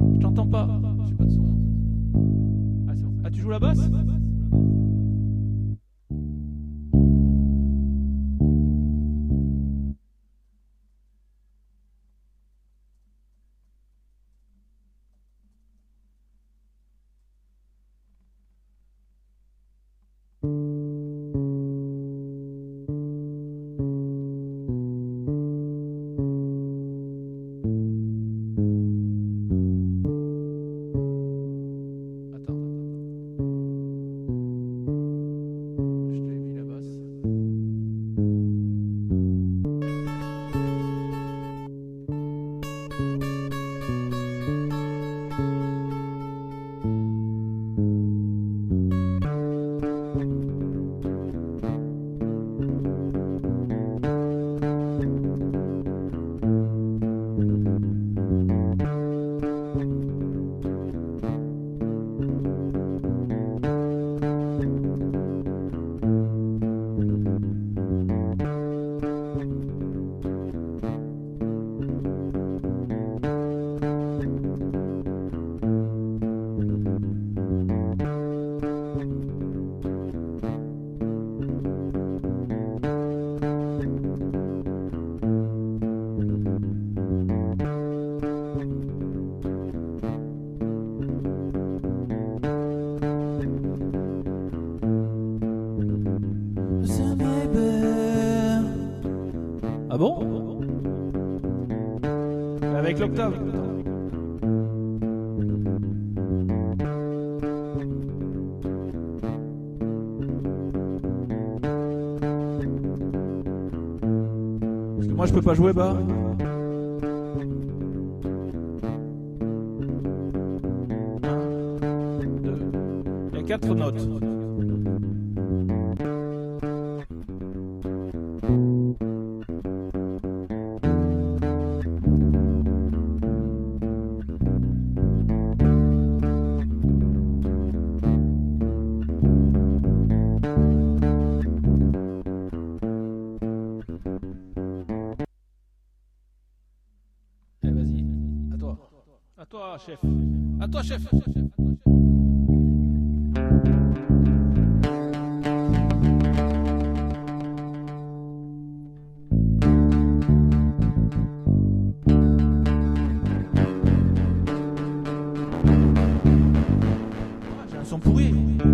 Je t'entends pas. J'ai pas de son. Ah, c'est bon. Ah, tu joues la basse? Attends. Je t'ai mis la basse. Ah bon? Avec l'octave. Parce que moi je peux pas jouer bas. Il y a 4 notes. Eh vas-y, à toi. À toi, chef. À toi, chef. Ah, j'ai un son pourri.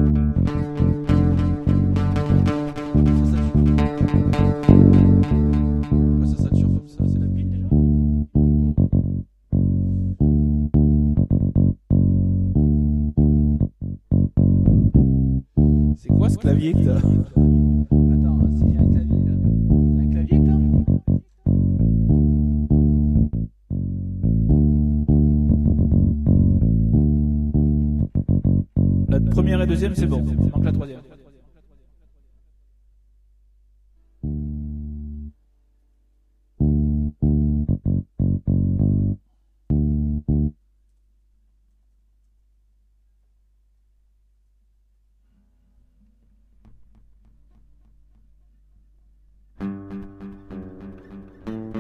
Pourquoi ça sature comme ça? C'est la pile déjà? C'est quoi ce clavier que t'as? Attends, si j'ai un clavier là. C'est un clavier que t'as? La première et deuxième c'est bon, il manque la troisième.